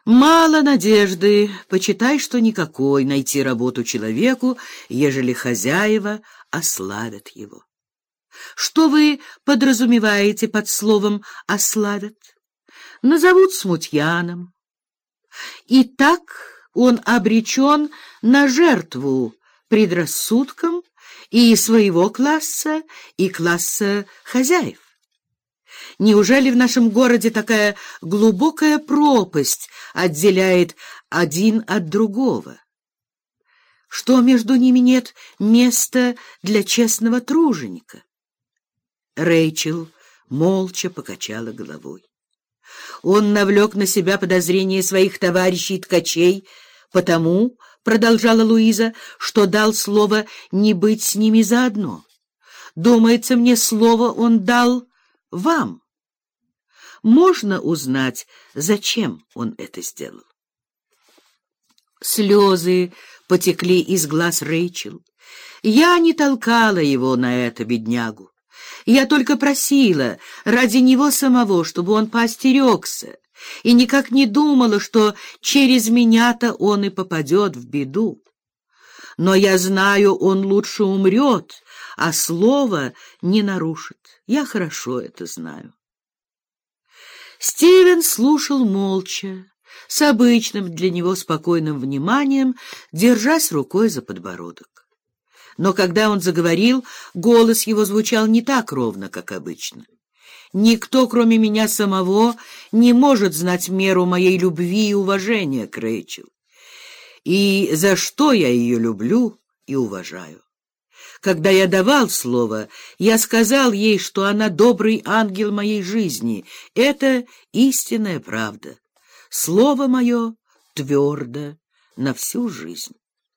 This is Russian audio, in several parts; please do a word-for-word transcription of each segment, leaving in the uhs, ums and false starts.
Мало надежды, почитай, что никакой, найти работу человеку, ежели хозяева ославят его. Что вы подразумеваете под словом «ославят»? Назовут смутьяном. И так он обречен на жертву предрассудкам и своего класса, и класса хозяев. Неужели в нашем городе такая глубокая пропасть отделяет один от другого? Что между ними нет места для честного труженика? Рэйчел молча покачала головой. Он навлек на себя подозрения своих товарищей-ткачей, потому, продолжала Луиза, что дал слово не быть с ними заодно. Думается мне, слово он дал вам. Можно узнать, зачем он это сделал? Слезы потекли из глаз Рэйчел. Я не толкала его на это, беднягу. Я только просила ради него самого, чтобы он поостерегся, и никак не думала, что через меня-то он и попадет в беду. Но я знаю, он лучше умрет, а слово не нарушит. Я хорошо это знаю. Стивен слушал молча, с обычным для него спокойным вниманием, держась рукой за подбородок. Но когда он заговорил, голос его звучал не так ровно, как обычно. Никто, кроме меня самого, не может знать меру моей любви и уважения к Рэйчел. И за что я ее люблю и уважаю. Когда я давал слово, я сказал ей, что она добрый ангел моей жизни. Это истинная правда. Слово мое твердо на всю жизнь.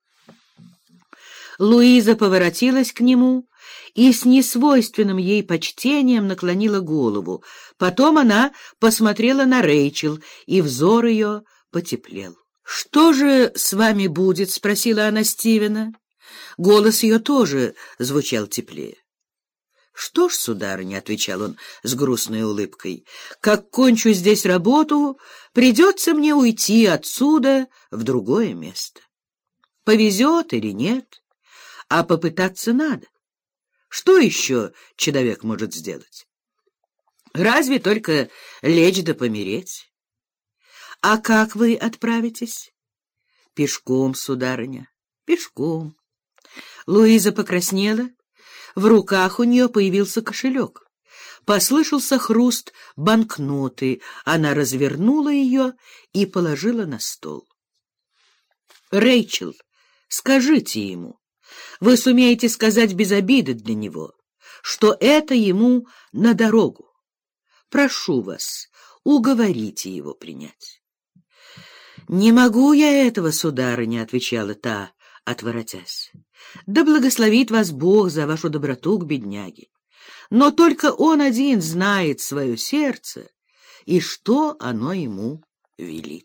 Луиза поворотилась к нему и с несвойственным ей почтением наклонила голову. Потом она посмотрела на Рэйчел, и взор ее потеплел. «Что же с вами будет?» — спросила она Стивена. Голос ее тоже звучал теплее. «Что ж, сударыня», — отвечал он с грустной улыбкой, — «как кончу здесь работу, придется мне уйти отсюда в другое место. Повезет или нет, а попытаться надо. Что еще человек может сделать? Разве только лечь да помереть. А как вы отправитесь?» «Пешком, сударыня, пешком». Луиза покраснела. В руках у нее появился кошелек. Послышался хруст банкноты. Она развернула ее и положила на стол. «Рэйчел, скажите ему, вы сумеете сказать без обиды для него, что это ему на дорогу. Прошу вас, уговорите его принять». «Не могу я этого, сударыня», — отвечала та, отворотясь. «Да благословит вас Бог за вашу доброту к бедняге. Но только он один знает свое сердце и что оно ему велит».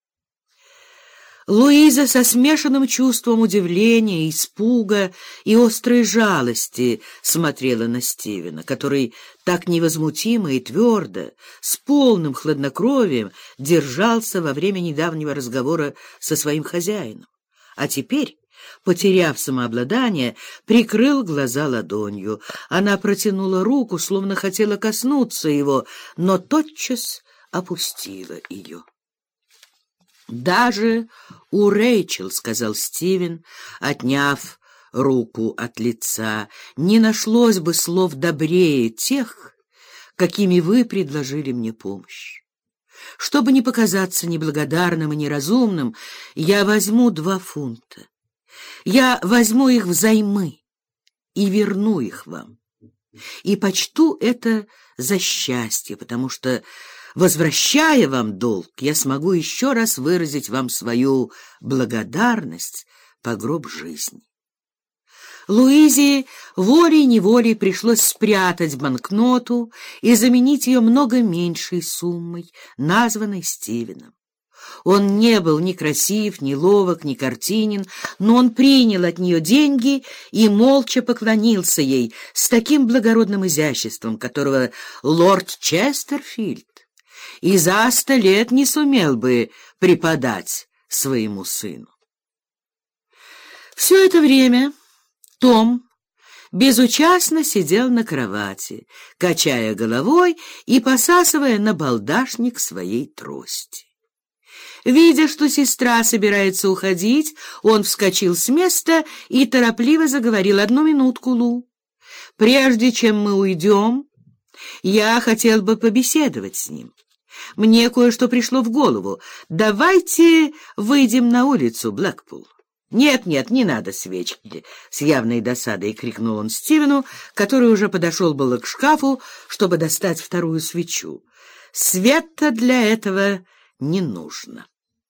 Луиза со смешанным чувством удивления, испуга и острой жалости смотрела на Стивена, который так невозмутимо и твердо, с полным хладнокровием держался во время недавнего разговора со своим хозяином. А теперь, потеряв самообладание, прикрыл глаза ладонью. Она протянула руку, словно хотела коснуться его, но тотчас опустила ее. «Даже у Рэйчел, — сказал Стивен, отняв руку от лица, — не нашлось бы слов добрее тех, какими вы предложили мне помощь. Чтобы не показаться неблагодарным и неразумным, я возьму два фунта. Я возьму их взаймы и верну их вам. И почту это за счастье, потому что, возвращая вам долг, я смогу еще раз выразить вам свою благодарность по гроб жизни». Луизе волей-неволей пришлось спрятать банкноту и заменить ее много меньшей суммой, названной Стивеном. Он не был ни красив, ни ловок, ни картинен, но он принял от нее деньги и молча поклонился ей с таким благородным изяществом, которого лорд Честерфильд и за сто лет не сумел бы преподать своему сыну. Все это время Том безучастно сидел на кровати, качая головой и посасывая набалдашник своей трости. Видя, что сестра собирается уходить, он вскочил с места и торопливо заговорил: «Одну минутку, Лу. Прежде чем мы уйдем, я хотел бы побеседовать с ним. Мне кое-что пришло в голову. Давайте выйдем на улицу, Блэкпул». «Нет, нет, не надо свечки!» — с явной досадой крикнул он Стивену, который уже подошел было к шкафу, чтобы достать вторую свечу. «Света для этого не нужно».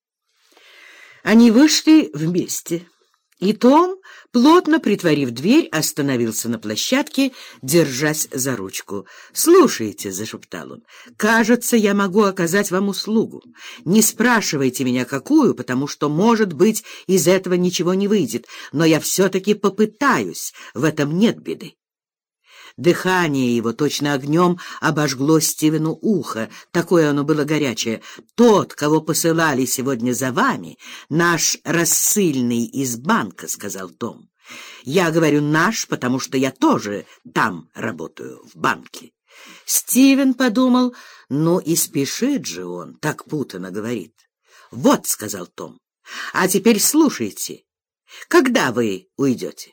Они вышли вместе, и Том, плотно притворив дверь, остановился на площадке, держась за ручку. «Слушайте», — зашептал он, — «кажется, я могу оказать вам услугу. Не спрашивайте меня, какую, потому что, может быть, из этого ничего не выйдет, но я все-таки попытаюсь, в этом нет беды». Дыхание его точно огнем обожгло Стивену ухо, такое оно было горячее. «Тот, кого посылали сегодня за вами, наш рассыльный из банка», — сказал Том. «Я говорю «наш», потому что я тоже там работаю, в банке». Стивен подумал: ну и спешит же он, так путано говорит. «Вот», — сказал Том, — «а теперь слушайте. Когда вы уйдете?»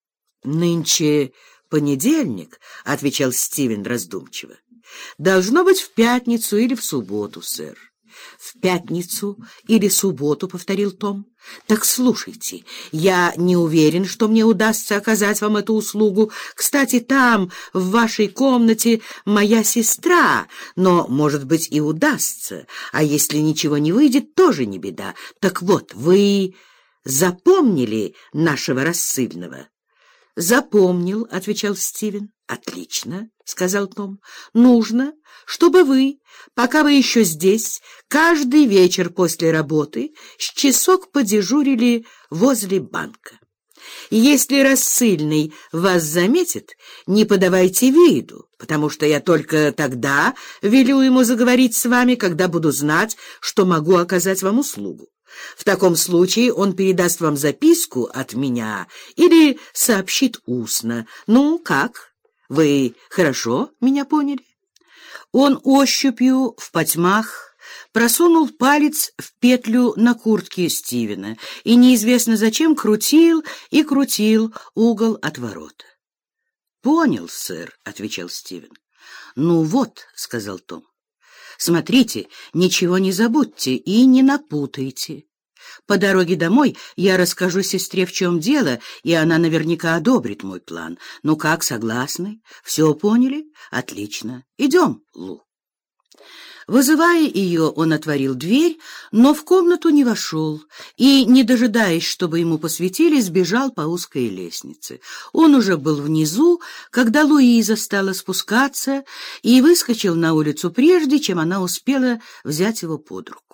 «Нынче понедельник», — отвечал Стивен раздумчиво. «Должно быть в пятницу или в субботу, сэр». «В пятницу или субботу», — повторил Том. «Так слушайте, я не уверен, что мне удастся оказать вам эту услугу. Кстати, там, в вашей комнате, моя сестра, но, может быть, и удастся. А если ничего не выйдет, тоже не беда. Так вот, вы запомнили нашего рассыльного?» «Запомнил», — отвечал Стивен. «Отлично», — сказал Том. «Нужно, чтобы вы, пока вы еще здесь, каждый вечер после работы с часок подежурили возле банка. Если рассыльный вас заметит, не подавайте виду, потому что я только тогда велю ему заговорить с вами, когда буду знать, что могу оказать вам услугу. В таком случае он передаст вам записку от меня или сообщит устно. Ну, как? Вы хорошо меня поняли?» Он ощупью в потьмах просунул палец в петлю на куртке Стивена и неизвестно зачем крутил и крутил угол отворота. «Понял, сэр», — отвечал Стивен. «Ну вот», — сказал Том, — «смотрите, ничего не забудьте и не напутайте. По дороге домой я расскажу сестре, в чем дело, и она наверняка одобрит мой план. Ну как, согласны? Все поняли? Отлично. Идем, Лу». Вызывая ее, он отворил дверь, но в комнату не вошел и, не дожидаясь, чтобы ему посветили, сбежал по узкой лестнице. Он уже был внизу, когда Луиза стала спускаться, и выскочил на улицу прежде, чем она успела взять его под руку.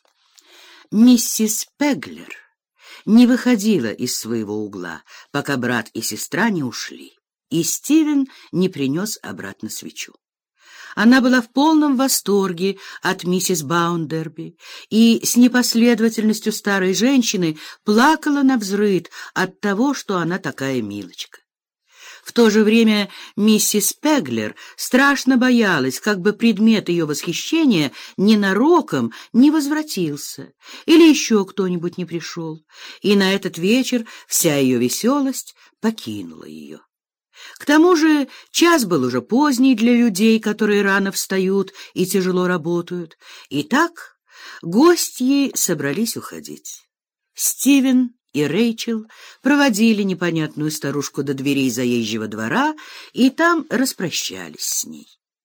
Миссис Пеглер не выходила из своего угла, пока брат и сестра не ушли, и Стивен не принес обратно свечу. Она была в полном восторге от миссис Баундерби и с непоследовательностью старой женщины плакала навзрыд от того, что она такая милочка. В то же время миссис Пеглер страшно боялась, как бы предмет ее восхищения ненароком не возвратился или еще кто-нибудь не пришел, и на этот вечер вся ее веселость покинула ее. К тому же час был уже поздний для людей, которые рано встают и тяжело работают. Итак, гостьи собрались уходить. Стивен и Рэйчел проводили непонятную старушку до дверей заезжего двора и там распрощались с ней.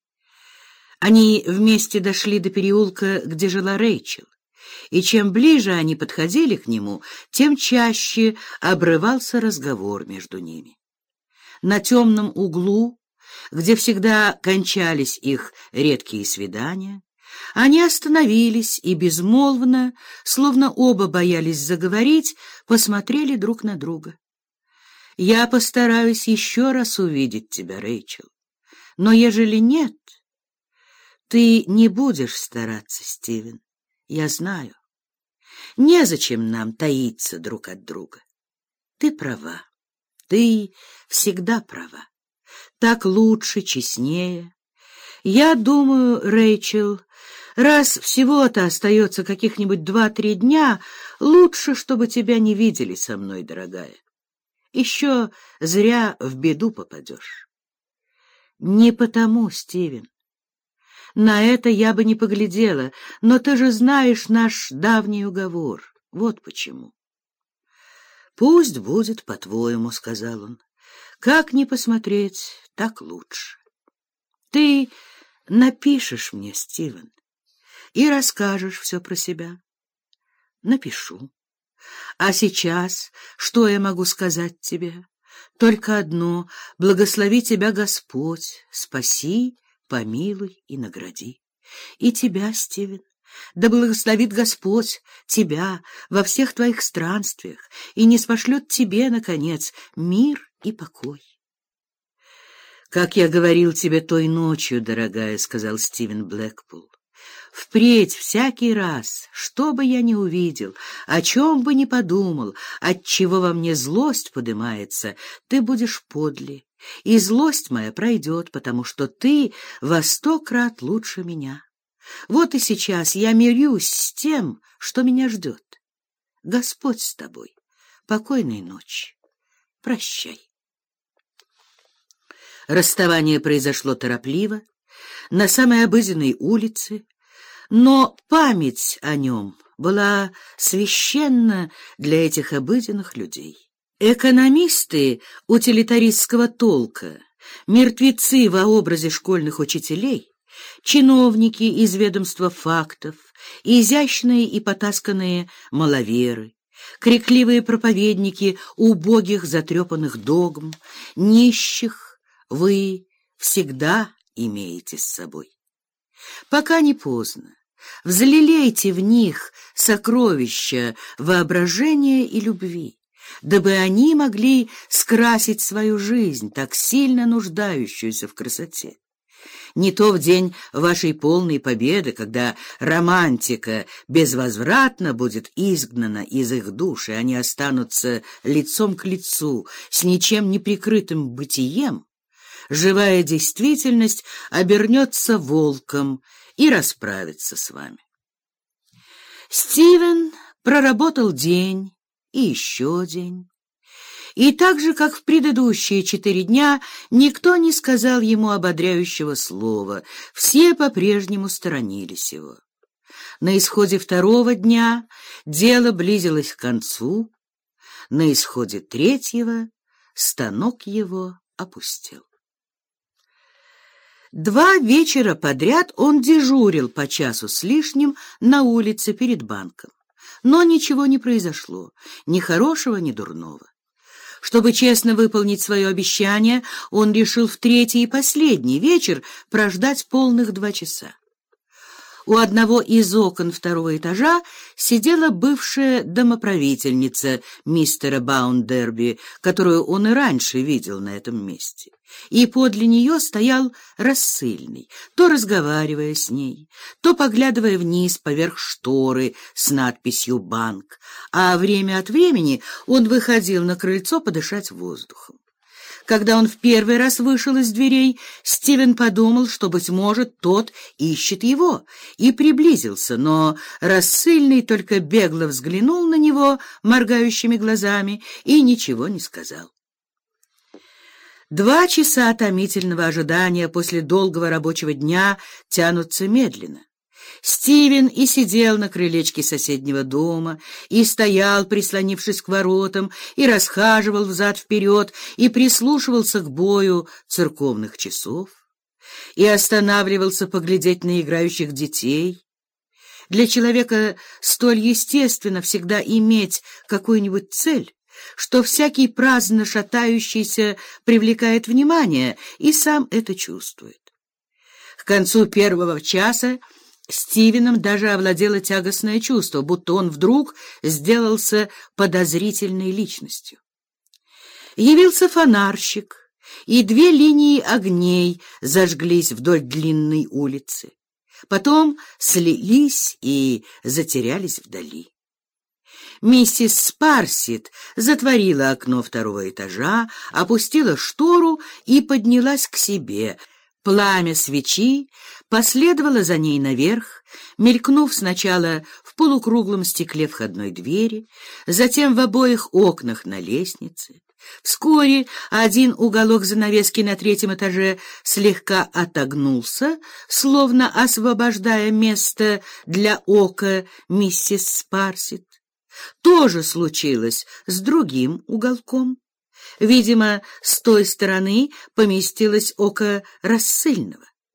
Они вместе дошли до переулка, где жила Рэйчел, и чем ближе они подходили к нему, тем чаще обрывался разговор между ними. На темном углу, где всегда кончались их редкие свидания, они остановились и безмолвно, словно оба боялись заговорить, посмотрели друг на друга. «Я постараюсь еще раз увидеть тебя, Рэйчел, но ежели нет, Ты не будешь стараться, Стивен, я знаю. Незачем нам таиться друг от друга. Ты права, ты всегда права. Так лучше, честнее. Я думаю, Рэйчел, раз всего-то остается каких-нибудь два-три дня, лучше, чтобы тебя не видели со мной, дорогая. Еще зря в беду попадешь. Не потому, Стивен. На это я бы не поглядела, но ты же знаешь наш давний уговор. Вот почему. «Пусть будет по-твоему», — сказал он. «Как ни посмотреть, так лучше. Ты напишешь мне, Стивен, и расскажешь все про себя». «Напишу. А сейчас что я могу сказать тебе? Только одно — благослови тебя Господь, спаси, помилуй и награди. И тебя, Стивен, да благословит Господь тебя во всех твоих странствиях и ниспошлет тебе, наконец, мир и покой. «Как я говорил тебе той ночью, дорогая, — сказал Стивен Блэкпул, — впредь всякий раз, что бы я ни увидел, о чем бы ни подумал, от чего во мне злость подымается, ты будешь подле, и злость моя пройдет, потому что ты во сто крат лучше меня. Вот и сейчас я мирюсь с тем, что меня ждет. Господь с тобой. Покойной ночи. Прощай». Расставание произошло торопливо, на самой обыденной улице, но память о нем была священна для этих обыденных людей. Экономисты утилитаристского толка, мертвецы во образе школьных учителей, чиновники из ведомства фактов, изящные и потасканные маловеры, крикливые проповедники убогих затрепанных догм, нищих вы всегда имеете с собой. Пока не поздно, взлелейте в них сокровища воображения и любви, дабы они могли скрасить свою жизнь, так сильно нуждающуюся в красоте. Не то в день вашей полной победы, когда романтика безвозвратно будет изгнана из их душ, и они останутся лицом к лицу с ничем не прикрытым бытием, живая действительность обернется волком и расправится с вами. Стивен проработал день и еще день. И так же, как в предыдущие четыре дня, никто не сказал ему ободряющего слова, все по-прежнему сторонились его. На исходе второго дня дело близилось к концу, на исходе третьего станок его опустел. Два вечера подряд он дежурил по часу с лишним на улице перед банком, но ничего не произошло, ни хорошего, ни дурного. Чтобы честно выполнить свое обещание, он решил в третий и последний вечер прождать полных два часа. У одного из окон второго этажа сидела бывшая домоправительница мистера Баундерби, которую он и раньше видел на этом месте. И подле нее стоял рассыльный, то разговаривая с ней, то поглядывая вниз поверх шторы с надписью «Банк», а время от времени он выходил на крыльцо подышать воздухом. Когда он в первый раз вышел из дверей, Стивен подумал, что, быть может, тот ищет его, и приблизился, но рассыльный только бегло взглянул на него моргающими глазами и ничего не сказал. Два часа томительного ожидания после долгого рабочего дня тянутся медленно. Стивен и сидел на крылечке соседнего дома, и стоял, прислонившись к воротам, и расхаживал взад-вперед, и прислушивался к бою церковных часов, и останавливался поглядеть на играющих детей. Для человека столь естественно всегда иметь какую-нибудь цель, что всякий праздно шатающийся привлекает внимание и сам это чувствует. К концу первого часа Стивеном даже овладело тягостное чувство, будто он вдруг сделался подозрительной личностью. Явился фонарщик, и две линии огней зажглись вдоль длинной улицы. потом слились и затерялись вдали. Миссис Спарсит затворила окно второго этажа, опустила штору и поднялась к себе. Пламя свечи последовало за ней наверх, мелькнув сначала в полукруглом стекле входной двери, затем в обоих окнах на лестнице. Вскоре один уголок занавески на третьем этаже слегка отогнулся, словно освобождая место для ока миссис Спарсит. То же случилось с другим уголком. Видимо, с той стороны поместилось око рассыльного.